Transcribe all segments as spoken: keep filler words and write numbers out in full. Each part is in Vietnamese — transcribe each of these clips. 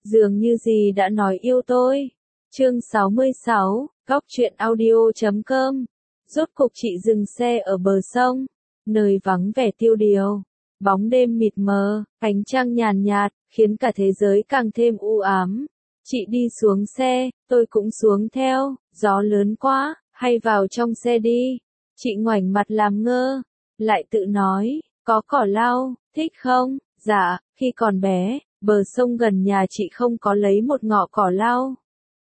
Dường như gì đã nói yêu tôi. Chương sáu mươi sáu, góc truyện audio chấm com. Rốt cục chị dừng xe ở bờ sông, nơi vắng vẻ tiêu điều. Bóng đêm mịt mờ, ánh trăng nhàn nhạt, khiến cả thế giới càng thêm u ám. Chị đi xuống xe, tôi cũng xuống theo, gió lớn quá, hay vào trong xe đi. Chị ngoảnh mặt làm ngơ, lại tự nói, có cỏ lau, thích không? Dạ, khi còn bé, bờ sông gần nhà chị không có lấy một ngọ cỏ lau.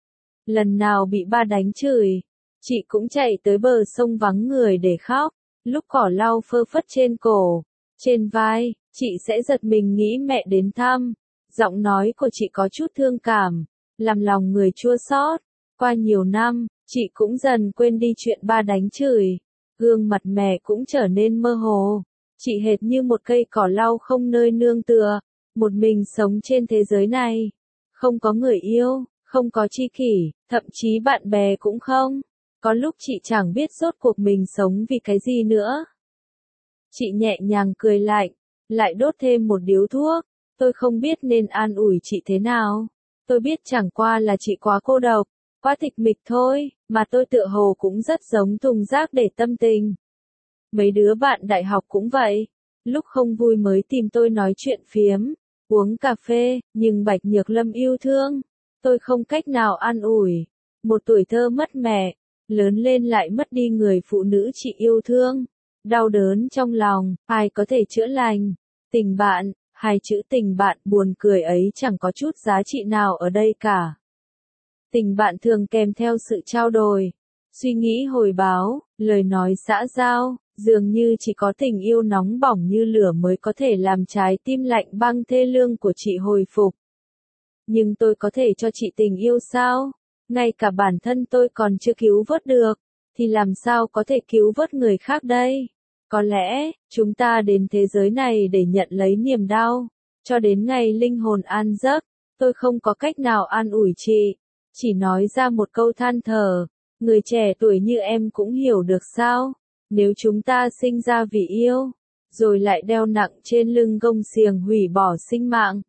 Lần nào bị ba đánh chửi, chị cũng chạy tới bờ sông vắng người để khóc. Lúc cỏ lau phơ phất trên cổ, trên vai, chị sẽ giật mình nghĩ mẹ đến thăm. Giọng nói của chị có chút thương cảm, làm lòng người chua xót. Qua nhiều năm, chị cũng dần quên đi chuyện ba đánh chửi. Gương mặt mẹ cũng trở nên mơ hồ. Chị hệt như một cây cỏ lau không nơi nương tựa, một mình sống trên thế giới này. Không có người yêu, không có tri kỷ, thậm chí bạn bè cũng không. Có lúc chị chẳng biết rốt cuộc mình sống vì cái gì nữa. Chị nhẹ nhàng cười lạnh, lại đốt thêm một điếu thuốc. Tôi không biết nên an ủi chị thế nào. Tôi biết chẳng qua là chị quá cô độc, quá tịch mịch thôi, mà tôi tựa hồ cũng rất giống thùng rác để tâm tình. Mấy đứa bạn đại học cũng vậy. Lúc không vui mới tìm tôi nói chuyện phiếm, uống cà phê, nhưng Bạch Nhược Lâm yêu thương. Tôi không cách nào an ủi. Một tuổi thơ mất mẹ, lớn lên lại mất đi người phụ nữ chị yêu thương. Đau đớn trong lòng, ai có thể chữa lành? Tình bạn, hai chữ tình bạn buồn cười ấy chẳng có chút giá trị nào ở đây cả. Tình bạn thường kèm theo sự trao đổi, suy nghĩ hồi báo, lời nói xã giao, dường như chỉ có tình yêu nóng bỏng như lửa mới có thể làm trái tim lạnh băng thê lương của chị hồi phục. Nhưng tôi có thể cho chị tình yêu sao? Ngay cả bản thân tôi còn chưa cứu vớt được, thì làm sao có thể cứu vớt người khác đây? Có lẽ, chúng ta đến thế giới này để nhận lấy niềm đau. Cho đến ngày linh hồn an giấc, tôi không có cách nào an ủi chị. Chỉ nói ra một câu than thở. Người trẻ tuổi như em cũng hiểu được sao? Nếu chúng ta sinh ra vì yêu, rồi lại đeo nặng trên lưng gông xiềng hủy bỏ sinh mạng.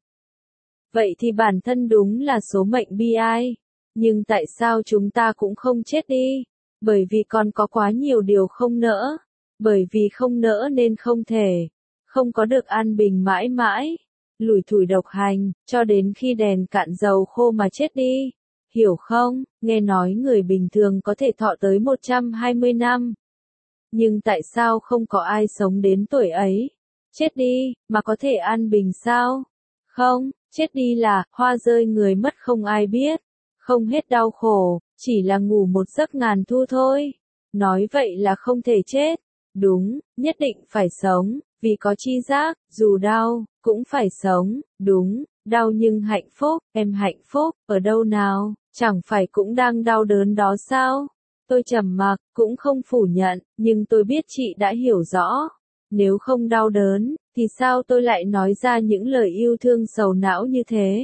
Vậy thì bản thân đúng là số mệnh bi ai. Nhưng tại sao chúng ta cũng không chết đi? Bởi vì còn có quá nhiều điều không nỡ. Bởi vì không nỡ nên không thể. Không có được an bình mãi mãi. Lủi thủi độc hành, cho đến khi đèn cạn dầu khô mà chết đi. Hiểu không? Nghe nói người bình thường có thể thọ tới một trăm hai mươi năm. Nhưng tại sao không có ai sống đến tuổi ấy? Chết đi, mà có thể an bình sao? Không, chết đi là, hoa rơi người mất không ai biết. Không hết đau khổ, chỉ là ngủ một giấc ngàn thu thôi. Nói vậy là không thể chết. Đúng, nhất định phải sống, vì có tri giác, dù đau, cũng phải sống. Đúng, đau nhưng hạnh phúc, em hạnh phúc, ở đâu nào, chẳng phải cũng đang đau đớn đó sao? Tôi trầm mặc, cũng không phủ nhận, nhưng tôi biết chị đã hiểu rõ. Nếu không đau đớn, thì sao tôi lại nói ra những lời yêu thương sầu não như thế?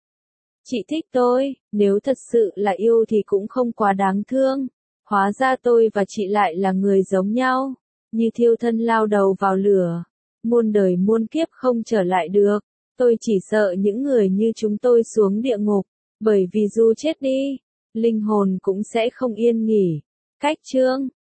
Chị thích tôi, nếu thật sự là yêu thì cũng không quá đáng thương. Hóa ra tôi và chị lại là người giống nhau, như thiêu thân lao đầu vào lửa. Muôn đời muôn kiếp không trở lại được. Tôi chỉ sợ những người như chúng tôi xuống địa ngục, bởi vì dù chết đi, linh hồn cũng sẽ không yên nghỉ. Cách chương